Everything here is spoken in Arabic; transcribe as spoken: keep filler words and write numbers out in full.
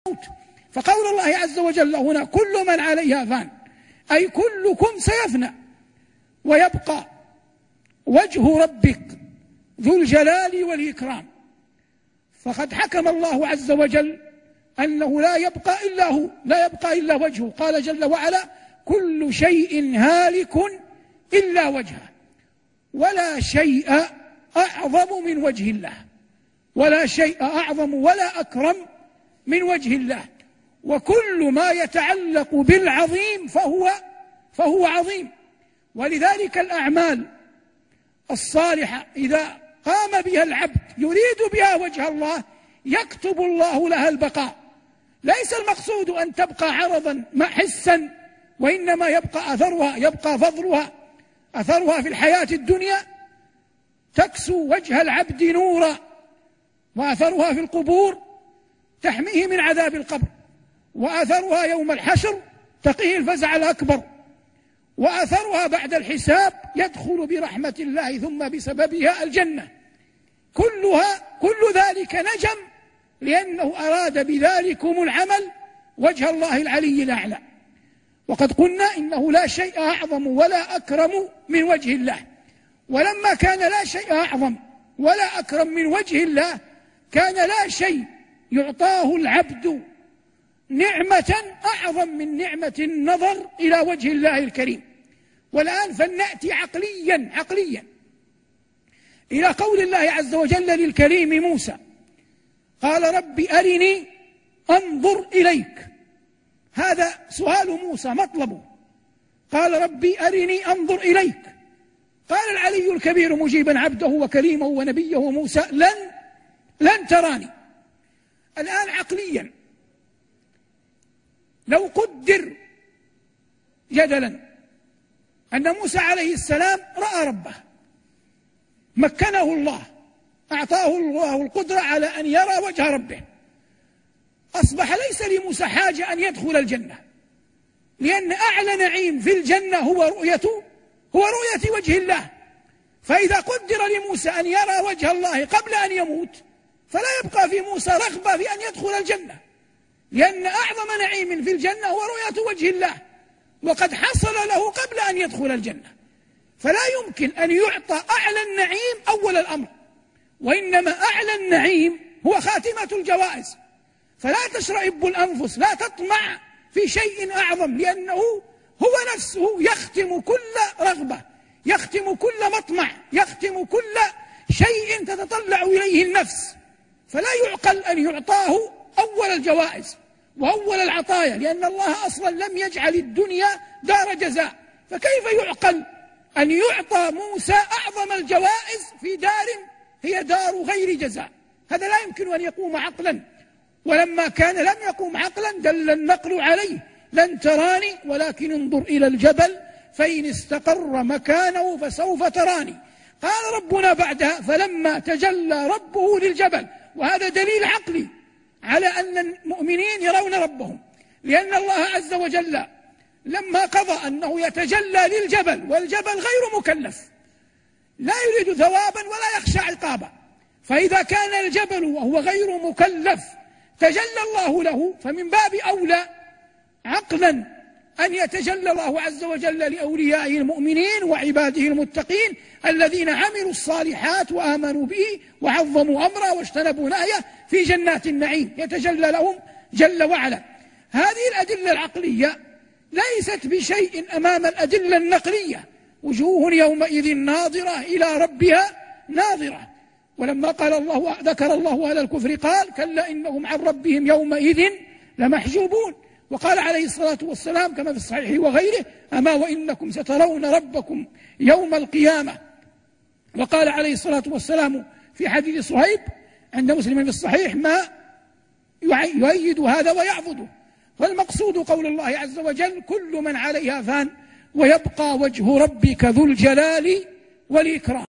فقول الله عز وجل هنا كل من عليها فان، أي كلكم سيفنى ويبقى وجه ربك ذو الجلال والإكرام. فقد حكم الله عز وجل أنه لا يبقى إلا هو، لا يبقى إلا وجهه. قال جل وعلا كل شيء هالك إلا وجهه، ولا شيء أعظم من وجه الله، ولا شيء أعظم ولا أكرم من وجه الله. وكل ما يتعلق بالعظيم فهو فهو عظيم. ولذلك الأعمال الصالحة إذا قام بها العبد يريد بها وجه الله يكتب الله لها البقاء. ليس المقصود أن تبقى عرضا حسا، وإنما يبقى أثرها، يبقى فضلها أثرها في الحياة الدنيا تكسو وجه العبد نورا، وأثرها في القبور تحميه من عذاب القبر، وأثرها يوم الحشر تقيه الفزع الأكبر، وأثرها بعد الحساب يدخل برحمة الله ثم بسببها الجنة. كلها كل ذلك نجم لأنه أراد بذلكم العمل وجه الله العلي الأعلى. وقد قلنا إنه لا شيء أعظم ولا أكرم من وجه الله، ولما كان لا شيء أعظم ولا أكرم من وجه الله كان لا شيء يعطاه العبد نعمة أعظم من نعمة النظر إلى وجه الله الكريم. والآن فلنأتي عقليا عقليا إلى قول الله عز وجل للكريم موسى قال رب أرني أنظر إليك. هذا سؤال موسى مطلبه، قال ربي أرني أنظر إليك. قال العلي الكبير مجيبا عبده وكريمه ونبيه موسى لن لن تراني. الآن عقليا لو قدر جدلا أن موسى عليه السلام رأى ربه، مكنه الله، أعطاه الله القدرة على أن يرى وجه ربه، أصبح ليس لموسى حاجة أن يدخل الجنة، لأن أعلى نعيم في الجنة هو رؤية هو رؤية وجه الله. فإذا قدر لموسى أن يرى وجه الله قبل أن يموت فلا يبقى في موسى رغبة في أن يدخل الجنة، لأن أعظم نعيم في الجنة هو رؤية وجه الله، وقد حصل له قبل أن يدخل الجنة. فلا يمكن أن يعطى أعلى النعيم أول الأمر، وإنما أعلى النعيم هو خاتمة الجوائز. فلا تشرئب الأنفس، لا تطمع في شيء أعظم، لأنه هو نفسه يختم كل رغبة، يختم كل مطمع، يختم كل شيء تتطلع إليه النفس. فلا يعقل أن يعطاه أول الجوائز وأول العطايا، لأن الله أصلا لم يجعل الدنيا دار جزاء. فكيف يعقل أن يعطى موسى أعظم الجوائز في دار هي دار غير جزاء؟ هذا لا يمكن أن يقوم عقلا. ولما كان لم يقوم عقلا دل النقل عليه لن تراني ولكن انظر إلى الجبل فإن استقر مكانه فسوف تراني. قال ربنا بعدها فلما تجلى ربه للجبل، وهذا دليل عقلي على أن المؤمنين يرون ربهم، لأن الله عز وجل لما قضى أنه يتجلى للجبل، والجبل غير مكلف لا يريد ثوابا ولا يخشى عقابا، فإذا كان الجبل وهو غير مكلف تجلى الله له فمن باب أولى عقلا أن يتجلى الله عز وجل لأوليائه المؤمنين وعباده المتقين الذين عملوا الصالحات وآمنوا به وعظموا أمره واجتنبوا نهيه في جنات النعيم، يتجلى لهم جل وعلا. هذه الأدلة العقلية ليست بشيء أمام الأدلة النقلية. وجوه يومئذ ناظرة إلى ربها ناظرة. ولما قال الله ذكر الله أهل الكفر قال كلا إنهم عن ربهم يومئذ لمحجوبون. وقال عليه الصلاة والسلام كما في الصحيح وغيره أما وإنكم سترون ربكم يوم القيامة. وقال عليه الصلاة والسلام في حديث صهيب عند مسلم في الصحيح ما يؤيد هذا ويعضده. والمقصود قول الله عز وجل كل من عليها فان ويبقى وجه ربك ذو الجلال والإكرام.